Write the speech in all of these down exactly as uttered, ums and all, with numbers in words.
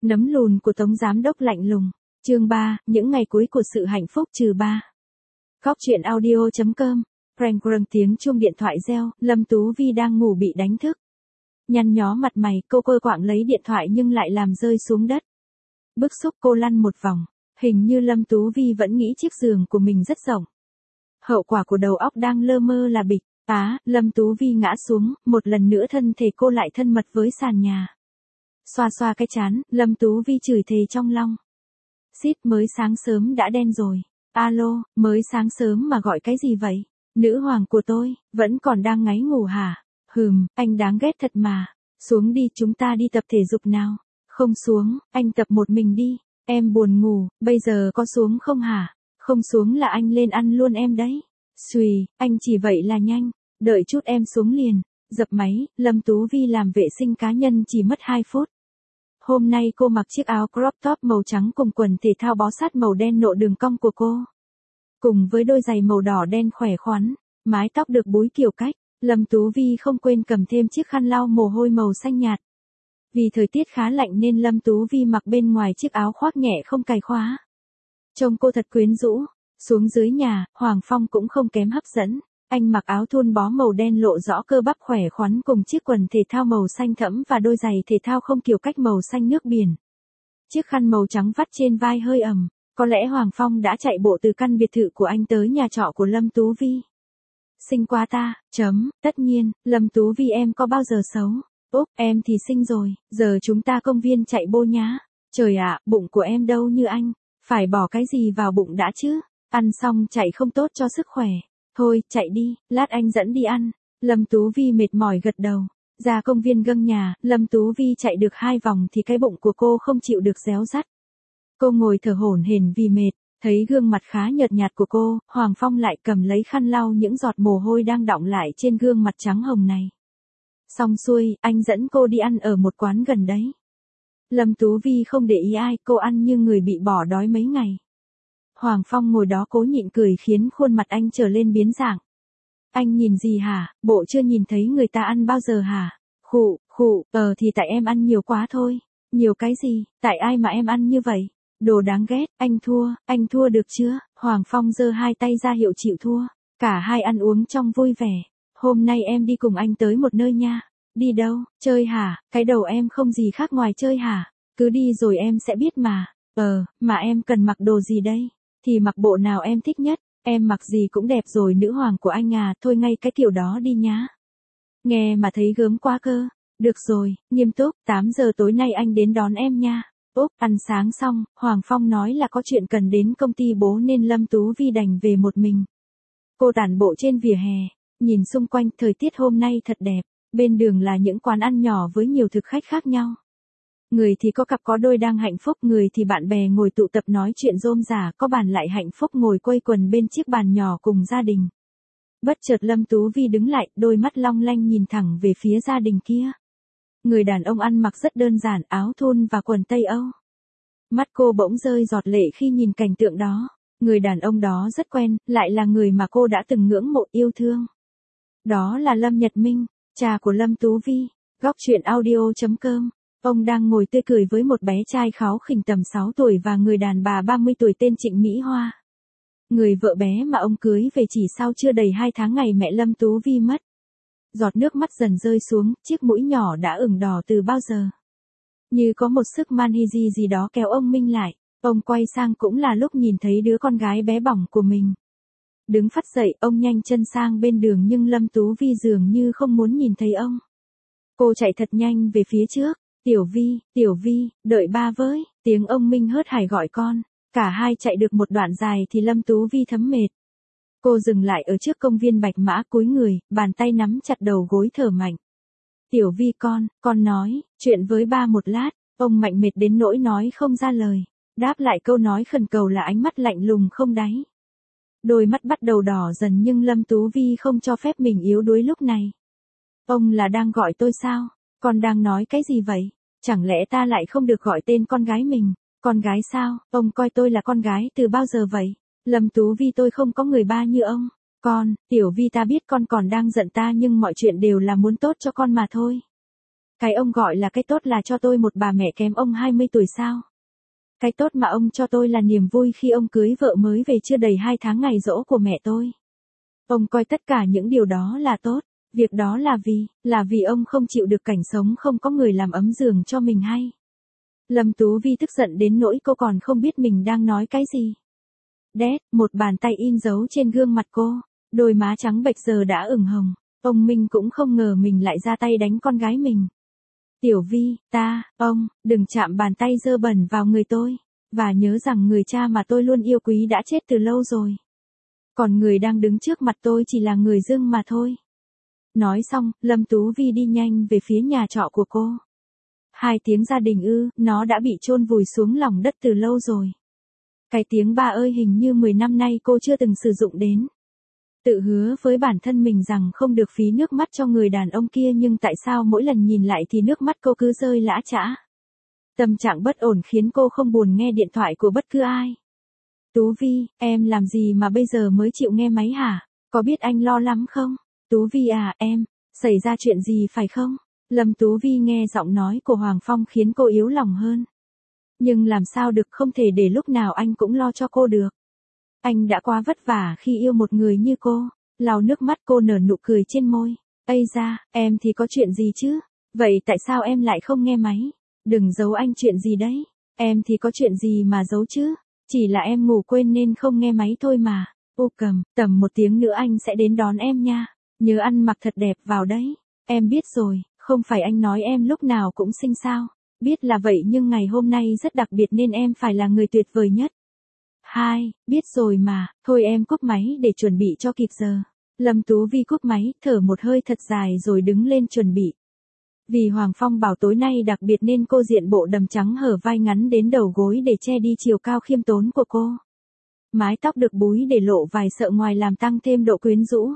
Nấm lùn của Tống Giám Đốc lạnh lùng. Chương ba, những ngày cuối của sự hạnh phúc trừ ba. Góc truyện audio chấm com. Preng preng tiếng chuông điện thoại reo, Lâm Tú Vi đang ngủ bị đánh thức. Nhăn nhó mặt mày, cô quơ quạng lấy điện thoại nhưng lại làm rơi xuống đất. Bức xúc cô lăn một vòng, hình như Lâm Tú Vi vẫn nghĩ chiếc giường của mình rất rộng. Hậu quả của đầu óc đang lơ mơ là bịch. Á, Lâm Tú Vi ngã xuống, một lần nữa thân thể cô lại thân mật với sàn nhà. Xoa xoa cái trán, Lâm Tú Vi chửi thề trong lòng. Xít, mới sáng sớm đã đen rồi. Alo, mới sáng sớm mà gọi cái gì vậy? Nữ hoàng của tôi, vẫn còn đang ngáy ngủ hả? Hừm, anh đáng ghét thật mà. Xuống đi, chúng ta đi tập thể dục nào. Không xuống, anh tập một mình đi. Em buồn ngủ, bây giờ có xuống không hả? Không xuống là anh lên ăn luôn em đấy. Xùi, anh chỉ vậy là nhanh. Đợi chút em xuống liền. Dập máy, Lâm Tú Vi làm vệ sinh cá nhân chỉ mất hai phút. Hôm nay cô mặc chiếc áo crop top màu trắng cùng quần thể thao bó sát màu đen nộ đường cong của cô. Cùng với đôi giày màu đỏ đen khỏe khoắn, mái tóc được búi kiểu cách, Lâm Tú Vi không quên cầm thêm chiếc khăn lau mồ hôi màu xanh nhạt. Vì thời tiết khá lạnh nên Lâm Tú Vi mặc bên ngoài chiếc áo khoác nhẹ không cài khóa. Trông cô thật quyến rũ. Xuống dưới nhà, Hoàng Phong cũng không kém hấp dẫn. Anh mặc áo thun bó màu đen lộ rõ cơ bắp khỏe khoắn cùng chiếc quần thể thao màu xanh thẫm và đôi giày thể thao không kiểu cách màu xanh nước biển. Chiếc khăn màu trắng vắt trên vai hơi ẩm. Có lẽ Hoàng Phong đã chạy bộ từ căn biệt thự của anh tới nhà trọ của Lâm Tú Vi. Xinh quá ta, chấm, tất nhiên, Lâm Tú Vi em có bao giờ xấu. Úp, em thì xinh rồi, giờ chúng ta công viên chạy bô nhá. Trời ạ, bụng của em đâu như anh. Phải bỏ cái gì vào bụng đã chứ. Ăn xong chạy không tốt cho sức khỏe. Thôi, chạy đi, lát anh dẫn đi ăn. Lâm Tú Vi mệt mỏi gật đầu. Ra công viên gâng nhà, Lâm Tú Vi chạy được hai vòng thì cái bụng của cô không chịu được réo rắt. Cô ngồi thở hổn hển vì mệt, thấy gương mặt khá nhợt nhạt của cô, Hoàng Phong lại cầm lấy khăn lau những giọt mồ hôi đang đọng lại trên gương mặt trắng hồng này. Xong xuôi, anh dẫn cô đi ăn ở một quán gần đấy. Lâm Tú Vi không để ý ai, cô ăn như người bị bỏ đói mấy ngày. Hoàng Phong ngồi đó cố nhịn cười khiến khuôn mặt anh trở lên biến dạng. Anh nhìn gì hả, bộ chưa nhìn thấy người ta ăn bao giờ hả? Khụ, khụ, ờ thì tại em ăn nhiều quá thôi. Nhiều cái gì, tại ai mà em ăn như vậy? Đồ đáng ghét, anh thua, anh thua được chưa? Hoàng Phong giơ hai tay ra hiệu chịu thua. Cả hai ăn uống trong vui vẻ. Hôm nay em đi cùng anh tới một nơi nha. Đi đâu, chơi hả? Cái đầu em không gì khác ngoài chơi hả? Cứ đi rồi em sẽ biết mà. Ờ, mà em cần mặc đồ gì đây? Thì mặc bộ nào em thích nhất, em mặc gì cũng đẹp rồi nữ hoàng của anh à, thôi ngay cái kiểu đó đi nhá. Nghe mà thấy gớm quá cơ. Được rồi, nghiêm túc, tám giờ tối nay anh đến đón em nha. Úp, ăn sáng xong, Hoàng Phong nói là có chuyện cần đến công ty bố nên Lâm Tú Vi đành về một mình. Cô tản bộ trên vỉa hè, nhìn xung quanh, thời tiết hôm nay thật đẹp, bên đường là những quán ăn nhỏ với nhiều thực khách khác nhau. Người thì có cặp có đôi đang hạnh phúc, người thì bạn bè ngồi tụ tập nói chuyện rôm rả, có bàn lại hạnh phúc ngồi quây quần bên chiếc bàn nhỏ cùng gia đình. Bất chợt Lâm Tú Vi đứng lại, đôi mắt long lanh nhìn thẳng về phía gia đình kia. Người đàn ông ăn mặc rất đơn giản, áo thun và quần Tây Âu. Mắt cô bỗng rơi giọt lệ khi nhìn cảnh tượng đó. Người đàn ông đó rất quen, lại là người mà cô đã từng ngưỡng mộ yêu thương. Đó là Lâm Nhật Minh, cha của Lâm Tú Vi. Góc truyện audio chấm com. Ông đang ngồi tươi cười với một bé trai kháu khỉnh tầm sáu tuổi và người đàn bà ba mươi tuổi tên Trịnh Mỹ Hoa. Người vợ bé mà ông cưới về chỉ sau chưa đầy hai tháng ngày mẹ Lâm Tú Vi mất. Giọt nước mắt dần rơi xuống, chiếc mũi nhỏ đã ửng đỏ từ bao giờ. Như có một sức man hi di gì đó kéo ông Minh lại, ông quay sang cũng là lúc nhìn thấy đứa con gái bé bỏng của mình. Đứng phắt dậy, ông nhanh chân sang bên đường nhưng Lâm Tú Vi dường như không muốn nhìn thấy ông. Cô chạy thật nhanh về phía trước. Tiểu Vi, Tiểu Vi, đợi ba với, tiếng ông Minh hớt hải gọi con. Cả hai chạy được một đoạn dài thì Lâm Tú Vi thấm mệt. Cô dừng lại ở trước công viên Bạch Mã cúi người, bàn tay nắm chặt đầu gối thở mạnh. Tiểu Vi con, con nói, chuyện với ba một lát, ông Mạnh mệt đến nỗi nói không ra lời. Đáp lại câu nói khẩn cầu là ánh mắt lạnh lùng không đáy. Đôi mắt bắt đầu đỏ dần nhưng Lâm Tú Vi không cho phép mình yếu đuối lúc này. Ông là đang gọi tôi sao? Con đang nói cái gì vậy? Chẳng lẽ ta lại không được gọi tên con gái mình? Con gái sao? Ông coi tôi là con gái từ bao giờ vậy? Lâm Tú Vi tôi không có người ba như ông. Con, Tiểu Vi ta biết con còn đang giận ta nhưng mọi chuyện đều là muốn tốt cho con mà thôi. Cái ông gọi là cái tốt là cho tôi một bà mẹ kém ông hai mươi tuổi sao? Cái tốt mà ông cho tôi là niềm vui khi ông cưới vợ mới về chưa đầy hai tháng ngày giỗ của mẹ tôi. Ông coi tất cả những điều đó là tốt. Việc đó là vì, là vì ông không chịu được cảnh sống không có người làm ấm giường cho mình hay. Lâm Tú Vi tức giận đến nỗi cô còn không biết mình đang nói cái gì. Đét, một bàn tay in dấu trên gương mặt cô, đôi má trắng bệch giờ đã ửng hồng. Ông Minh cũng không ngờ mình lại ra tay đánh con gái mình. Tiểu Vi, ta, ông, đừng chạm bàn tay dơ bẩn vào người tôi. Và nhớ rằng người cha mà tôi luôn yêu quý đã chết từ lâu rồi. Còn người đang đứng trước mặt tôi chỉ là người dưng mà thôi. Nói xong, Lâm Tú Vi đi nhanh về phía nhà trọ của cô. Hai tiếng gia đình ư, nó đã bị chôn vùi xuống lòng đất từ lâu rồi. Cái tiếng ba ơi hình như mười năm nay cô chưa từng sử dụng đến. Tự hứa với bản thân mình rằng không được phí nước mắt cho người đàn ông kia nhưng tại sao mỗi lần nhìn lại thì nước mắt cô cứ rơi lã chã. Tâm trạng bất ổn khiến cô không buồn nghe điện thoại của bất cứ ai. Tú Vi, em làm gì mà bây giờ mới chịu nghe máy hả? Có biết anh lo lắm không? Tú Vi à, em, xảy ra chuyện gì phải không? Lâm Tú Vi nghe giọng nói của Hoàng Phong khiến cô yếu lòng hơn. Nhưng làm sao được, không thể để lúc nào anh cũng lo cho cô được. Anh đã quá vất vả khi yêu một người như cô. Lau nước mắt cô nở nụ cười trên môi. Ây da, em thì có chuyện gì chứ? Vậy tại sao em lại không nghe máy? Đừng giấu anh chuyện gì đấy. Em thì có chuyện gì mà giấu chứ? Chỉ là em ngủ quên nên không nghe máy thôi mà. Ô Cầm, tầm một tiếng nữa anh sẽ đến đón em nha. Nhớ ăn mặc thật đẹp vào đấy. Em biết rồi, không phải anh nói em lúc nào cũng xinh sao. Biết là vậy nhưng ngày hôm nay rất đặc biệt nên em phải là người tuyệt vời nhất. Hai, biết rồi mà, thôi em cúp máy để chuẩn bị cho kịp giờ. Lâm Tú Vi cúp máy, thở một hơi thật dài rồi đứng lên chuẩn bị. Vì Hoàng Phong bảo tối nay đặc biệt nên cô diện bộ đầm trắng hở vai ngắn đến đầu gối để che đi chiều cao khiêm tốn của cô. Mái tóc được búi để lộ vài sợi ngoài làm tăng thêm độ quyến rũ.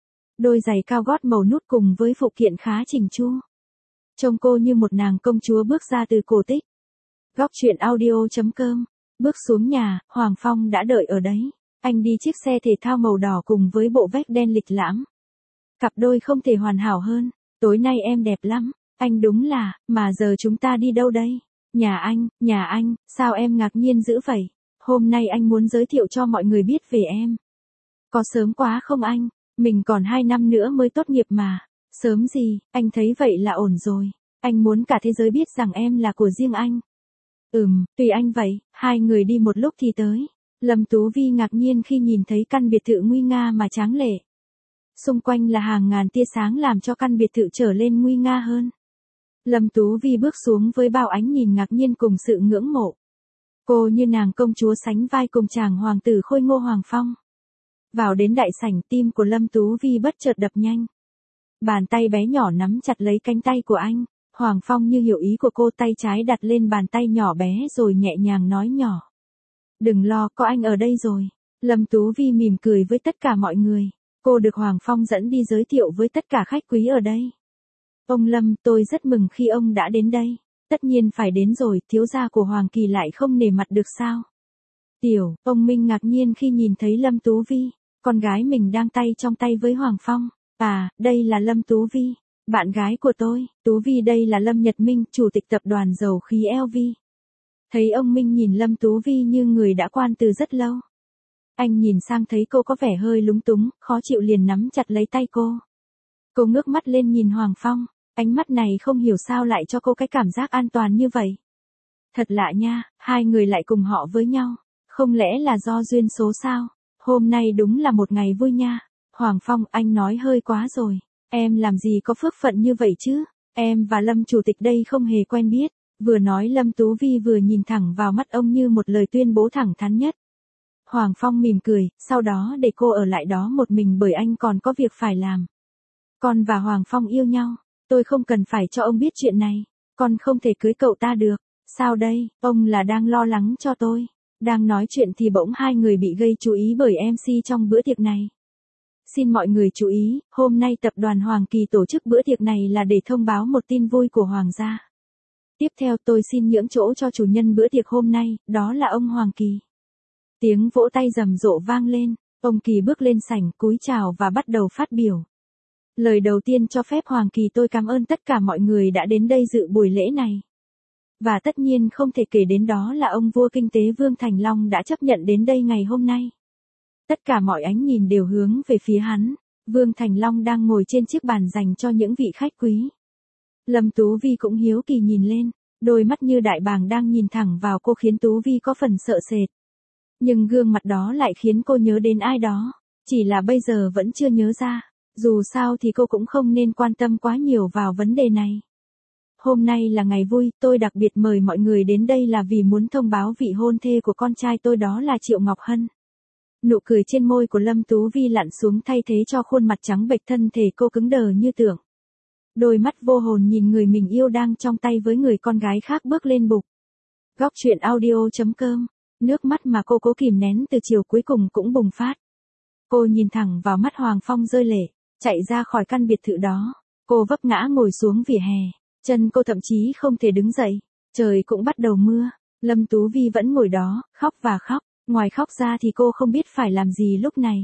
Đôi giày cao gót màu nút cùng với phụ kiện khá chỉnh chu. Trông cô như một nàng công chúa bước ra từ cổ tích. Góc truyện audio chấm com. Bước xuống nhà, Hoàng Phong đã đợi ở đấy. Anh đi chiếc xe thể thao màu đỏ cùng với bộ vest đen lịch lãm. Cặp đôi không thể hoàn hảo hơn. Tối nay em đẹp lắm. Anh đúng là, mà giờ chúng ta đi đâu đây? Nhà anh, nhà anh, sao em ngạc nhiên dữ vậy? Hôm nay anh muốn giới thiệu cho mọi người biết về em. Có sớm quá không anh? Mình còn hai năm nữa mới tốt nghiệp mà. Sớm gì, anh thấy vậy là ổn rồi. Anh muốn cả thế giới biết rằng em là của riêng anh. Ừm, tùy anh vậy. Hai người đi một lúc thì tới. Lâm Tú Vi ngạc nhiên khi nhìn thấy căn biệt thự nguy nga mà tráng lệ. Xung quanh là hàng ngàn tia sáng làm cho căn biệt thự trở lên nguy nga hơn. Lâm Tú Vi bước xuống với bao ánh nhìn ngạc nhiên cùng sự ngưỡng mộ. Cô như nàng công chúa sánh vai cùng chàng hoàng tử khôi ngô Hoàng Phong. Vào đến đại sảnh, tim của Lâm Tú Vi bất chợt đập nhanh. Bàn tay bé nhỏ nắm chặt lấy cánh tay của anh. Hoàng Phong như hiểu ý của cô, tay trái đặt lên bàn tay nhỏ bé rồi nhẹ nhàng nói nhỏ. Đừng lo, có anh ở đây rồi. Lâm Tú Vi mỉm cười với tất cả mọi người. Cô được Hoàng Phong dẫn đi giới thiệu với tất cả khách quý ở đây. Ông Lâm, tôi rất mừng khi ông đã đến đây. Tất nhiên phải đến rồi, thiếu gia của Hoàng Kỳ lại không nể mặt được sao? Tiểu, ông Minh ngạc nhiên khi nhìn thấy Lâm Tú Vi, con gái mình đang tay trong tay với Hoàng Phong. À, đây là Lâm Tú Vi, bạn gái của tôi. Tú Vi, đây là Lâm Nhật Minh, chủ tịch tập đoàn dầu khí lờ vê. Thấy ông Minh nhìn Lâm Tú Vi như người đã quen từ rất lâu. Anh nhìn sang thấy cô có vẻ hơi lúng túng, khó chịu liền nắm chặt lấy tay cô. Cô ngước mắt lên nhìn Hoàng Phong, ánh mắt này không hiểu sao lại cho cô cái cảm giác an toàn như vậy. Thật lạ nha, hai người lại cùng họ với nhau, không lẽ là do duyên số sao? Hôm nay đúng là một ngày vui nha. Hoàng Phong, anh nói hơi quá rồi, em làm gì có phước phận như vậy chứ? Em và Lâm chủ tịch đây không hề quen biết. Vừa nói Lâm Tú Vi vừa nhìn thẳng vào mắt ông như một lời tuyên bố thẳng thắn nhất. Hoàng Phong mỉm cười, sau đó để cô ở lại đó một mình bởi anh còn có việc phải làm. Con và Hoàng Phong yêu nhau, tôi không cần phải cho ông biết chuyện này, con không thể cưới cậu ta được. Sao đây, ông là đang lo lắng cho tôi. Đang nói chuyện thì bỗng hai người bị gây chú ý bởi em xê trong bữa tiệc này. Xin mọi người chú ý, hôm nay tập đoàn Hoàng Kỳ tổ chức bữa tiệc này là để thông báo một tin vui của Hoàng gia. Tiếp theo tôi xin nhượng chỗ cho chủ nhân bữa tiệc hôm nay, đó là ông Hoàng Kỳ. Tiếng vỗ tay rầm rộ vang lên, ông Kỳ bước lên sảnh cúi chào và bắt đầu phát biểu. Lời đầu tiên cho phép Hoàng Kỳ tôi cảm ơn tất cả mọi người đã đến đây dự buổi lễ này. Và tất nhiên không thể kể đến đó là ông vua kinh tế Vương Thành Long đã chấp nhận đến đây ngày hôm nay. Tất cả mọi ánh nhìn đều hướng về phía hắn. Vương Thành Long đang ngồi trên chiếc bàn dành cho những vị khách quý. Lâm Tú Vi cũng hiếu kỳ nhìn lên, đôi mắt như đại bàng đang nhìn thẳng vào cô khiến Tú Vi có phần sợ sệt. Nhưng gương mặt đó lại khiến cô nhớ đến ai đó, chỉ là bây giờ vẫn chưa nhớ ra. Dù sao thì cô cũng không nên quan tâm quá nhiều vào vấn đề này. Hôm nay là ngày vui, tôi đặc biệt mời mọi người đến đây là vì muốn thông báo vị hôn thê của con trai tôi, đó là Triệu Ngọc Hân. Nụ cười trên môi của Lâm Tú Vi lặn xuống thay thế cho khuôn mặt trắng bệch, thân thể cô cứng đờ như tượng. Đôi mắt vô hồn nhìn người mình yêu đang trong tay với người con gái khác bước lên bục. Góc truyện audio chấm com. Nước mắt mà cô cố kìm nén từ chiều cuối cùng cũng bùng phát. Cô nhìn thẳng vào mắt Hoàng Phong rơi lệ, chạy ra khỏi căn biệt thự đó. Cô vấp ngã ngồi xuống vỉa hè, chân cô thậm chí không thể đứng dậy. Trời cũng bắt đầu mưa, Lâm Tú Vi vẫn ngồi đó, khóc và khóc. Ngoài khóc ra thì cô không biết phải làm gì lúc này.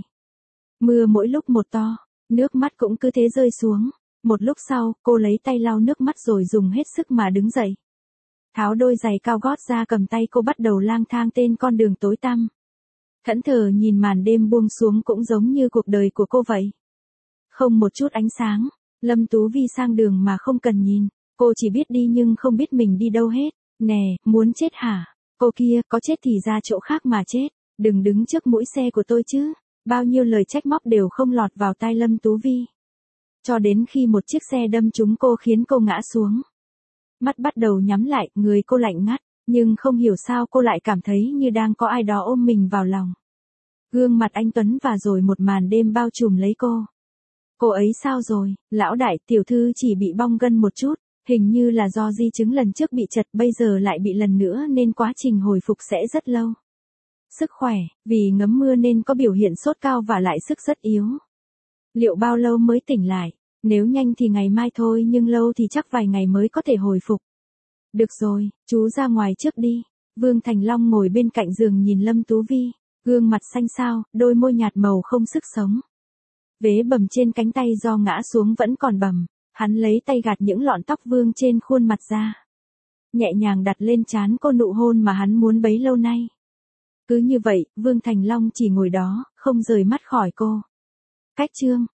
Mưa mỗi lúc một to, nước mắt cũng cứ thế rơi xuống. Một lúc sau, cô lấy tay lau nước mắt rồi dùng hết sức mà đứng dậy. Tháo đôi giày cao gót ra, cầm tay cô bắt đầu lang thang tên con đường tối tăm. Thẫn thờ nhìn màn đêm buông xuống cũng giống như cuộc đời của cô vậy. Không một chút ánh sáng, Lâm Tú Vi sang đường mà không cần nhìn. Cô chỉ biết đi nhưng không biết mình đi đâu hết. Nè, muốn chết hả? Cô kia, có chết thì ra chỗ khác mà chết. Đừng đứng trước mũi xe của tôi chứ. Bao nhiêu lời trách móc đều không lọt vào tai Lâm Tú Vi. Cho đến khi một chiếc xe đâm trúng cô khiến cô ngã xuống. Mắt bắt đầu nhắm lại, người cô lạnh ngắt. Nhưng không hiểu sao cô lại cảm thấy như đang có ai đó ôm mình vào lòng. Gương mặt anh Tuấn và rồi một màn đêm bao trùm lấy cô. Cô ấy sao rồi? Lão đại, tiểu thư chỉ bị bong gân một chút. Hình như là do di chứng lần trước bị chật, bây giờ lại bị lần nữa nên quá trình hồi phục sẽ rất lâu. Sức khỏe, vì ngấm mưa nên có biểu hiện sốt cao và lại sức rất yếu. Liệu bao lâu mới tỉnh lại? Nếu nhanh thì ngày mai thôi, nhưng lâu thì chắc vài ngày mới có thể hồi phục. Được rồi, chú ra ngoài trước đi. Vương Thành Long ngồi bên cạnh giường nhìn Lâm Tú Vi, gương mặt xanh xao, đôi môi nhạt màu không sức sống. Vế bầm trên cánh tay do ngã xuống vẫn còn bầm, hắn lấy tay gạt những lọn tóc vương trên khuôn mặt ra. Nhẹ nhàng đặt lên trán cô nụ hôn mà hắn muốn bấy lâu nay. Cứ như vậy, Vương Thành Long chỉ ngồi đó, không rời mắt khỏi cô. Cách chương